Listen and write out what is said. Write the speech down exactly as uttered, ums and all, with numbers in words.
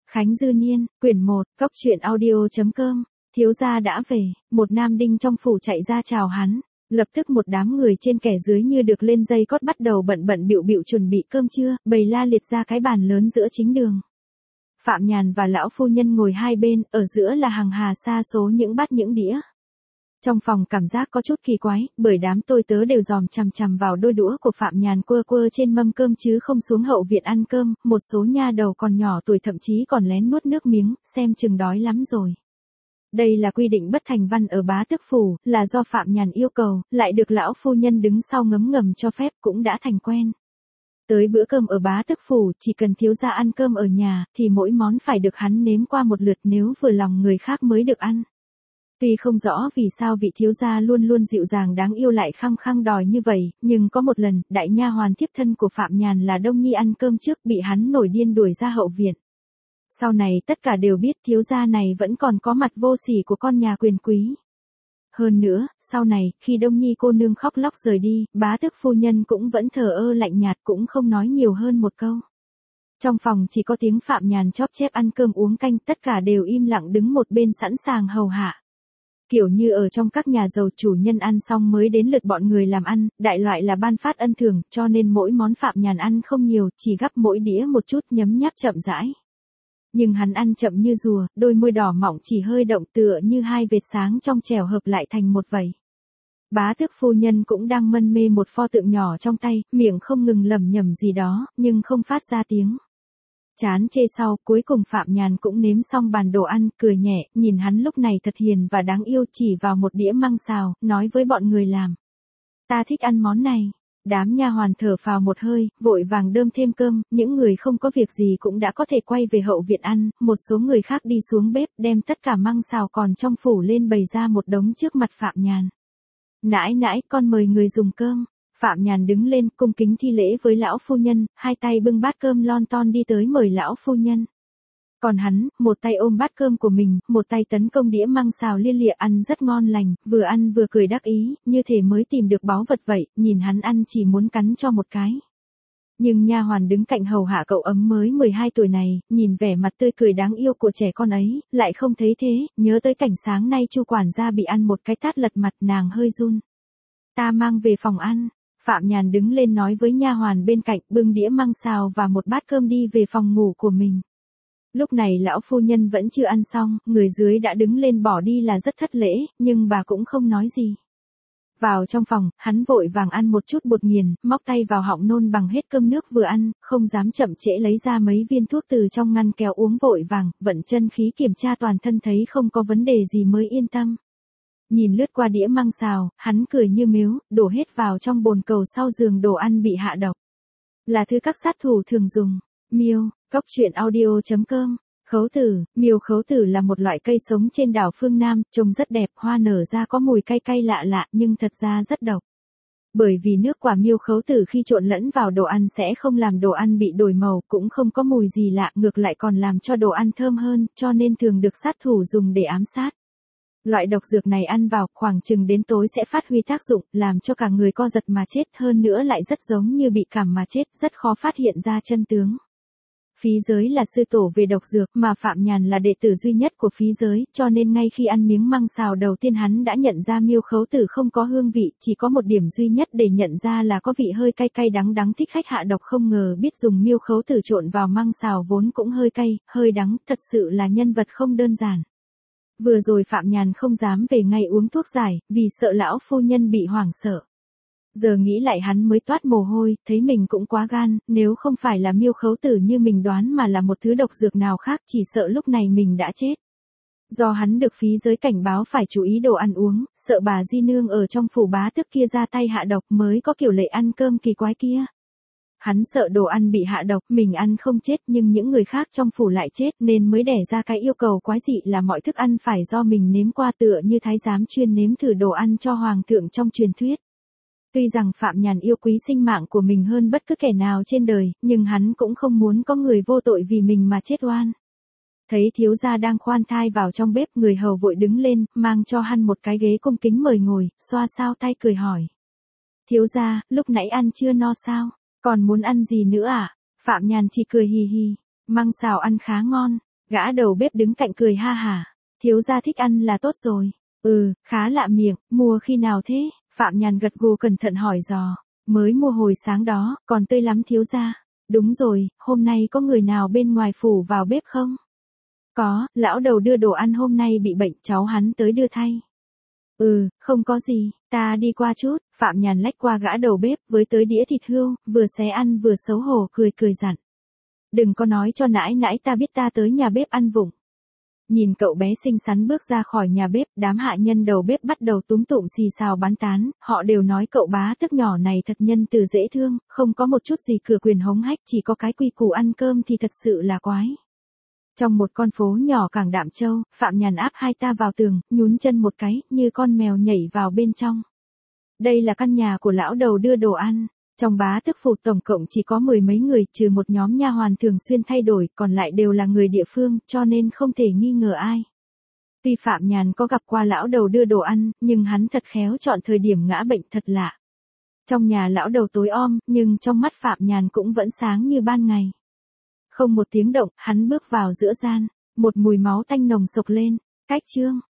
Khánh Dư Niên, quyển một, góc truyện audio.com, thiếu gia đã về, một nam đinh trong phủ chạy ra chào hắn, lập tức một đám người trên kẻ dưới như được lên dây cót bắt đầu bận bận bịu bịu chuẩn bị cơm trưa, bày la liệt ra cái bàn lớn giữa chính đường. Phạm Nhàn và lão phu nhân ngồi hai bên, ở giữa là hàng hà sa số những bát những đĩa. Trong phòng cảm giác có chút kỳ quái, bởi đám tôi tớ đều dòm chằm chằm vào đôi đũa của Phạm Nhàn quơ quơ trên mâm cơm chứ không xuống hậu viện ăn cơm, một số nha đầu còn nhỏ tuổi thậm chí còn lén nuốt nước miếng, xem chừng đói lắm rồi. Đây là quy định bất thành văn ở Bá Tước Phủ, là do Phạm Nhàn yêu cầu, lại được lão phu nhân đứng sau ngấm ngầm cho phép cũng đã thành quen. Tới bữa cơm ở Bá Tước Phủ, chỉ cần thiếu gia ăn cơm ở nhà, thì mỗi món phải được hắn nếm qua một lượt nếu vừa lòng người khác mới được ăn. Tuy không rõ vì sao vị thiếu gia luôn luôn dịu dàng đáng yêu lại khăng khăng đòi như vậy, nhưng có một lần, đại nha hoàn thiếp thân của Phạm Nhàn là Đông Nhi ăn cơm trước bị hắn nổi điên đuổi ra hậu viện. Sau này tất cả đều biết thiếu gia này vẫn còn có mặt vô sỉ của con nhà quyền quý. Hơn nữa, sau này, khi Đông Nhi cô nương khóc lóc rời đi, Bá Tước phu nhân cũng vẫn thờ ơ lạnh nhạt cũng không nói nhiều hơn một câu. Trong phòng chỉ có tiếng Phạm Nhàn chóp chép ăn cơm uống canh, tất cả đều im lặng đứng một bên sẵn sàng hầu hạ. Kiểu như ở trong các nhà giàu chủ nhân ăn xong mới đến lượt bọn người làm ăn, đại loại là ban phát ân thưởng, cho nên mỗi món Phạm Nhàn ăn không nhiều, chỉ gắp mỗi đĩa một chút nhấm nháp chậm rãi. Nhưng hắn ăn chậm như rùa, đôi môi đỏ mọng chỉ hơi động tựa như hai vệt sáng trong trẻo hợp lại thành một vảy. Bá Tước phu nhân cũng đang mân mê một pho tượng nhỏ trong tay, miệng không ngừng lẩm nhẩm gì đó, nhưng không phát ra tiếng. Chán chê sau, cuối cùng Phạm Nhàn cũng nếm xong bàn đồ ăn, cười nhẹ, nhìn hắn lúc này thật hiền và đáng yêu, chỉ vào một đĩa măng xào, nói với bọn người làm. Ta thích ăn món này. Đám nha hoàn thở phào một hơi, vội vàng đơm thêm cơm, những người không có việc gì cũng đã có thể quay về hậu viện ăn, một số người khác đi xuống bếp, đem tất cả măng xào còn trong phủ lên bày ra một đống trước mặt Phạm Nhàn. Nãi nãi, con mời người dùng cơm. Phạm Nhàn đứng lên, cung kính thi lễ với lão phu nhân, hai tay bưng bát cơm lon ton đi tới mời lão phu nhân. Còn hắn, một tay ôm bát cơm của mình, một tay tấn công đĩa măng xào lia lịa ăn rất ngon lành, vừa ăn vừa cười đắc ý, như thể mới tìm được báu vật vậy, nhìn hắn ăn chỉ muốn cắn cho một cái. Nhưng nha hoàn đứng cạnh hầu hạ cậu ấm mới mười hai tuổi này, nhìn vẻ mặt tươi cười đáng yêu của trẻ con ấy, lại không thấy thế, nhớ tới cảnh sáng nay Chu quản gia bị ăn một cái tát lật mặt, nàng hơi run. Ta mang về phòng ăn. Phạm Nhàn đứng lên nói với nha hoàn bên cạnh, bưng đĩa măng xào và một bát cơm đi về phòng ngủ của mình. Lúc này lão phu nhân vẫn chưa ăn xong, người dưới đã đứng lên bỏ đi là rất thất lễ, nhưng bà cũng không nói gì. Vào trong phòng, hắn vội vàng ăn một chút bột nghiền, móc tay vào họng nôn bằng hết cơm nước vừa ăn, không dám chậm trễ lấy ra mấy viên thuốc từ trong ngăn kéo uống vội vàng, vận chân khí kiểm tra toàn thân thấy không có vấn đề gì mới yên tâm. Nhìn lướt qua đĩa măng xào, hắn cười như mếu, đổ hết vào trong bồn cầu sau giường đồ ăn bị hạ độc. Là thứ các sát thủ thường dùng. Miêu, góc truyện audio.com. Khấu tử, miêu khấu tử là một loại cây sống trên đảo phương Nam, trông rất đẹp, hoa nở ra có mùi cay cay lạ lạ nhưng thật ra rất độc. Bởi vì nước quả miêu khấu tử khi trộn lẫn vào đồ ăn sẽ không làm đồ ăn bị đổi màu, cũng không có mùi gì lạ, ngược lại còn làm cho đồ ăn thơm hơn, cho nên thường được sát thủ dùng để ám sát. Loại độc dược này ăn vào, khoảng chừng đến tối sẽ phát huy tác dụng, làm cho cả người co giật mà chết, hơn nữa lại rất giống như bị cảm mà chết, rất khó phát hiện ra chân tướng. Phí Giới là sư tổ về độc dược, mà Phạm Nhàn là đệ tử duy nhất của Phí Giới, cho nên ngay khi ăn miếng măng xào đầu tiên hắn đã nhận ra miêu khấu tử không có hương vị, chỉ có một điểm duy nhất để nhận ra là có vị hơi cay cay đắng đắng, thích khách hạ độc không ngờ biết dùng miêu khấu tử trộn vào măng xào vốn cũng hơi cay, hơi đắng, thật sự là nhân vật không đơn giản. Vừa rồi Phạm Nhàn không dám về ngay uống thuốc giải, vì sợ lão phu nhân bị hoảng sợ. Giờ nghĩ lại hắn mới toát mồ hôi, thấy mình cũng quá gan, nếu không phải là miêu khấu tử như mình đoán mà là một thứ độc dược nào khác chỉ sợ lúc này mình đã chết. Do hắn được Phí Giới cảnh báo phải chú ý đồ ăn uống, sợ bà Di Nương ở trong phủ Bá Tước kia ra tay hạ độc mới có kiểu lệ ăn cơm kỳ quái kia. Hắn sợ đồ ăn bị hạ độc, mình ăn không chết nhưng những người khác trong phủ lại chết nên mới đẻ ra cái yêu cầu quái dị là mọi thức ăn phải do mình nếm qua tựa như thái giám chuyên nếm thử đồ ăn cho hoàng thượng trong truyền thuyết. Tuy rằng Phạm Nhàn yêu quý sinh mạng của mình hơn bất cứ kẻ nào trên đời, nhưng hắn cũng không muốn có người vô tội vì mình mà chết oan. Thấy thiếu gia đang khoan thai vào trong bếp, người hầu vội đứng lên, mang cho hắn một cái ghế cung kính mời ngồi, xoa xao tay cười hỏi. Thiếu gia, lúc nãy ăn chưa no sao? Còn muốn ăn gì nữa à? Phạm Nhàn chỉ cười hì hì. Măng xào ăn khá ngon. Gã đầu bếp đứng cạnh cười ha hả. Thiếu gia thích ăn là tốt rồi. Ừ, khá lạ miệng, mua khi nào thế? Phạm Nhàn gật gù cẩn thận hỏi dò. Mới mua hồi sáng đó, còn tươi lắm thiếu gia. Đúng rồi, hôm nay có người nào bên ngoài phủ vào bếp không? Có, lão đầu đưa đồ ăn hôm nay bị bệnh, cháu hắn tới đưa thay. Ừ, không có gì, ta đi qua chút. Phạm Nhàn lách qua gã đầu bếp với tới đĩa thịt hươu, vừa xé ăn vừa xấu hổ cười cười dặn. Đừng có nói cho nãi nãi ta biết ta tới nhà bếp ăn vụng. Nhìn cậu bé xinh xắn bước ra khỏi nhà bếp, đám hạ nhân đầu bếp bắt đầu túm tụm xì xào bán tán, họ đều nói cậu bá tước nhỏ này thật nhân từ dễ thương, không có một chút gì cửa quyền hống hách, chỉ có cái quy củ ăn cơm thì thật sự là quái. Trong một con phố nhỏ cảng Đạm Châu, Phạm Nhàn áp hai ta vào tường, nhún chân một cái, như con mèo nhảy vào bên trong. Đây là căn nhà của lão đầu đưa đồ ăn. Trong bá tước phủ tổng cộng chỉ có mười mấy người, trừ một nhóm nha hoàn thường xuyên thay đổi, còn lại đều là người địa phương, cho nên không thể nghi ngờ ai. Tuy Phạm Nhàn có gặp qua lão đầu đưa đồ ăn, nhưng hắn thật khéo chọn thời điểm ngã bệnh thật lạ. Trong nhà lão đầu tối om, nhưng trong mắt Phạm Nhàn cũng vẫn sáng như ban ngày. Không một tiếng động, hắn bước vào giữa gian, một mùi máu tanh nồng sộc lên. Cách chương